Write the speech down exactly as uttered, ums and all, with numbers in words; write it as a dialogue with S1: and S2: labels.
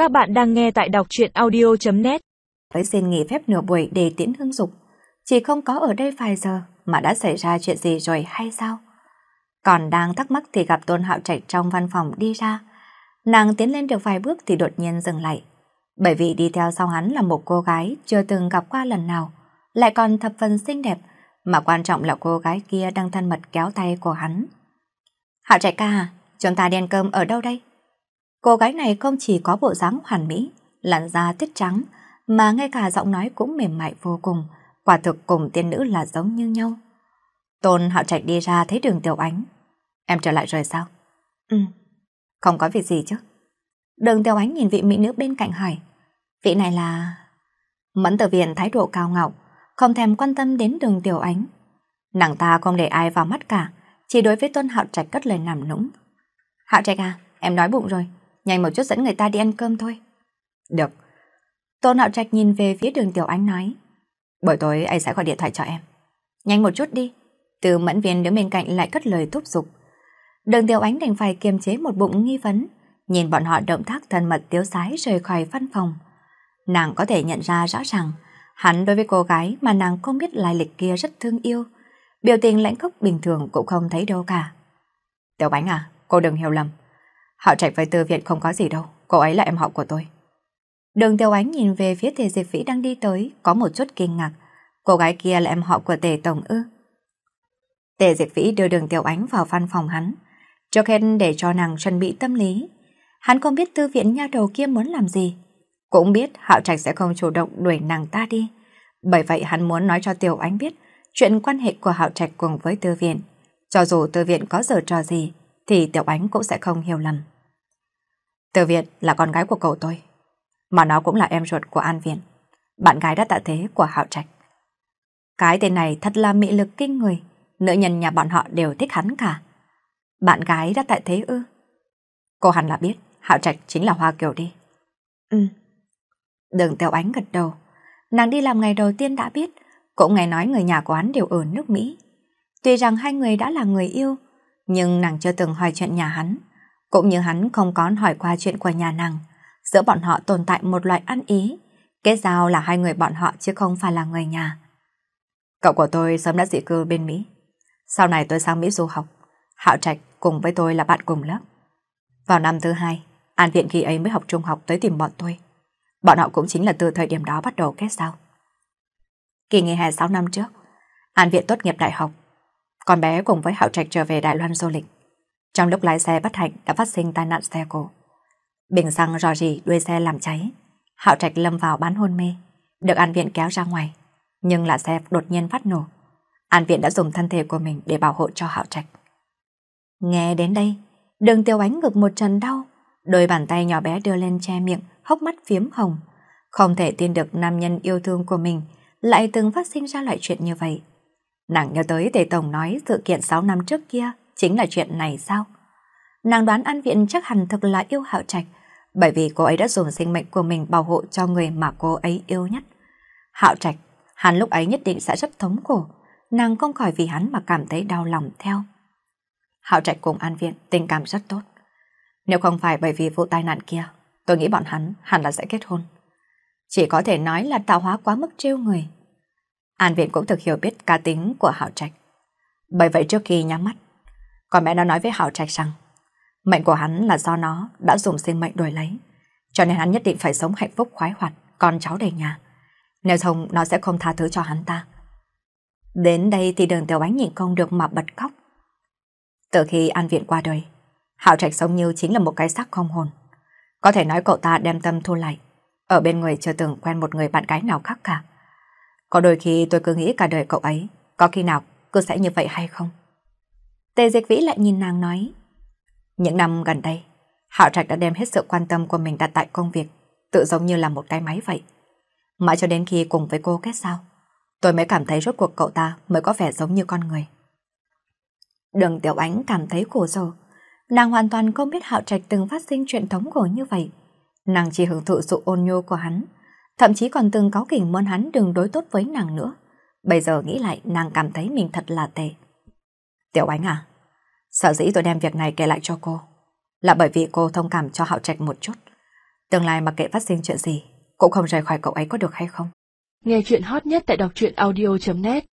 S1: Các bạn đang nghe tại đọc truyện audio chấm net.
S2: Với xin nghỉ phép nửa buổi để tiễn Hương Dục, chỉ không có ở đây vài giờ mà đã xảy ra chuyện gì rồi hay sao? Còn đang thắc mắc thì gặp Tôn Hạo Trạch trong văn phòng đi ra. Nàng tiến lên được vài bước thì đột nhiên dừng lại. Bởi vì đi theo sau hắn là một cô gái chưa từng gặp qua lần nào, lại còn thập phần xinh đẹp, mà quan trọng là cô gái kia đang thân mật kéo tay của hắn. Hạo Trạch ca à, chúng ta đi ăn cơm ở đâu đây? Cô gái này không chỉ có bộ dáng hoàn mỹ, làn da tuyết trắng, mà ngay cả giọng nói cũng mềm mại vô cùng, quả thực cùng tiên nữ là giống như nhau. Tôn Hạo Trạch đi ra thấy Đường Tiểu Ánh. Em trở lại rồi sao? Ừ, không có việc gì chứ. Đường Tiểu Ánh nhìn vị mỹ nữ bên cạnh hỏi. Vị này là... Mẫn Tử Viện thái độ cao ngạo, không thèm quan tâm đến Đường Tiểu Ánh. Nàng ta không để ai vào mắt cả, chỉ đối với Tôn Hạo Trạch cất lời làm nũng. Hạo Trạch à, em đói bụng rồi, nhanh một chút dẫn người ta đi ăn cơm thôi. Được. Tôn Hạo Trạch nhìn về phía Đường Tiểu Ánh nói. Buổi tối anh sẽ gọi điện thoại cho em. Nhanh một chút đi. Từ Mẫn Viên đứng bên cạnh lại cất lời thúc giục. Đường Tiểu Ánh đành phải kiềm chế một bụng nghi vấn, nhìn bọn họ động tác thân mật tiếu sái rời khỏi văn phòng. Nàng có thể nhận ra rõ ràng, hắn đối với cô gái mà nàng không biết lai lịch kia rất thương yêu. Biểu tình lãnh khốc bình thường cũng không thấy đâu cả. Tiểu Bánh à, cô đừng hiểu lầm. Hạo Trạch với Tư Viện không có gì đâu, cô ấy là em họ của tôi. Đường Tiểu Ánh nhìn về phía Tề Diệp Vĩ đang đi tới, có một chút kinh ngạc. Cô gái kia là em họ của Tề Tổng ư? Tề Diệp Vĩ đưa Đường Tiểu Ánh vào văn phòng hắn, trước hết để cho nàng chuẩn bị tâm lý. Hắn không biết Tư Viện nha đầu kia muốn làm gì, cũng biết Hạo Trạch sẽ không chủ động đuổi nàng ta đi. Bởi vậy hắn muốn nói cho Tiểu Ánh biết chuyện quan hệ của Hạo Trạch cùng với Tư Viện. Cho dù Tư Viện có giở trò gì, thì Tiểu Ánh cũng sẽ không hiểu lầm. Tư Viện là con gái của cậu tôi, mà nó cũng là em ruột của An Viện, bạn gái đã tạ thế của Hạo Trạch. Cái tên này thật là mị lực kinh người, nữ nhân nhà bọn họ đều thích hắn cả. Bạn gái đã tạ thế ư? Cô hẳn là biết Hạo Trạch chính là Hoa Kiều đi. Ừ. Đường Tiểu Ánh gật đầu. Nàng đi làm ngày đầu tiên đã biết, cũng nghe nói người nhà của hắn đều ở nước Mỹ. Tuy rằng hai người đã là người yêu, nhưng nàng chưa từng hỏi chuyện nhà hắn, cũng như hắn không có hỏi qua chuyện của nhà nàng. Giữa bọn họ tồn tại một loại ăn ý, kết giao là hai người bọn họ chứ không phải là người nhà. Cậu của tôi sớm đã dị cư bên Mỹ. Sau này tôi sang Mỹ du học. Hạo Trạch cùng với tôi là bạn cùng lớp. Vào năm thứ hai, An Viện khi ấy mới học trung học tới tìm bọn tôi. Bọn họ cũng chính là từ thời điểm đó bắt đầu kết giao. Kỳ nghỉ hè sáu năm trước, An Viện tốt nghiệp đại học. Con bé cùng với Hạo Trạch trở về Đài Loan du lịch. Trong lúc lái xe bất hạnh đã phát sinh tai nạn xe cộ. Bình xăng rò rỉ đuôi xe làm cháy. Hạo Trạch lâm vào bán hôn mê, được An Viện kéo ra ngoài. Nhưng là xe đột nhiên phát nổ. An Viện đã dùng thân thể của mình để bảo hộ cho Hạo Trạch. Nghe đến đây, Đường Tiểu Ánh ngực một trận đau. Đôi bàn tay nhỏ bé đưa lên che miệng, hốc mắt phiếm hồng. Không thể tin được nam nhân yêu thương của mình lại từng phát sinh ra loại chuyện như vậy. Nàng nhớ tới Tề Tổng nói sự kiện sáu năm trước kia chính là chuyện này sao? Nàng đoán An Viện chắc hẳn thực là yêu Hạo Trạch, bởi vì cô ấy đã dùng sinh mệnh của mình bảo hộ cho người mà cô ấy yêu nhất. Hạo Trạch, hắn lúc ấy nhất định sẽ rất thống khổ, nàng không khỏi vì hắn mà cảm thấy đau lòng theo. Hạo Trạch cùng An Viện tình cảm rất tốt. Nếu không phải bởi vì vụ tai nạn kia, tôi nghĩ bọn hắn hẳn là sẽ kết hôn. Chỉ có thể nói là tạo hóa quá mức trêu người. An Viện cũng thực hiểu biết cá tính của Hạo Trạch. Bởi vậy trước khi nhắm mắt, con bé đã nói với Hạo Trạch rằng mệnh của hắn là do nó đã dùng sinh mệnh đổi lấy, cho nên hắn nhất định phải sống hạnh phúc khoái hoạt, con cháu đầy nhà. Nếu không nó sẽ không tha thứ cho hắn ta. Đến đây thì Đường Tiểu Ánh nhìn không được mà bật khóc. Từ khi An Viện qua đời, Hạo Trạch sống như chính là một cái xác không hồn. Có thể nói cậu ta đem tâm thu lại, ở bên người chưa từng quen một người bạn gái nào khác cả. Có đôi khi tôi cứ nghĩ cả đời cậu ấy có khi nào cứ sẽ như vậy hay không? Tề Diệp Vĩ lại nhìn nàng nói. Những năm gần đây, Hạo Trạch đã đem hết sự quan tâm của mình đặt tại công việc, tự giống như là một cái máy vậy. Mãi cho đến khi cùng với cô kết giao, tôi mới cảm thấy rốt cuộc cậu ta mới có vẻ giống như con người. Đường Tiểu Ánh cảm thấy khổ sở. Nàng hoàn toàn không biết Hạo Trạch từng phát sinh chuyện thống khổ như vậy. Nàng chỉ hưởng thụ sự ôn nhu của hắn, thậm chí còn từng cáu kỉnh muốn hắn đừng đối tốt với nàng nữa. Bây giờ nghĩ lại nàng cảm thấy mình thật là tệ. Tiểu Ánh à, sở dĩ tôi đem việc này kể lại cho cô là bởi vì cô thông cảm cho Hạo Trạch một chút. Tương lai mặc kệ phát sinh chuyện gì, cũng không rời khỏi cậu ấy có được hay không?
S1: Nghe chuyện hot nhất tại đọc truyện audio chấm net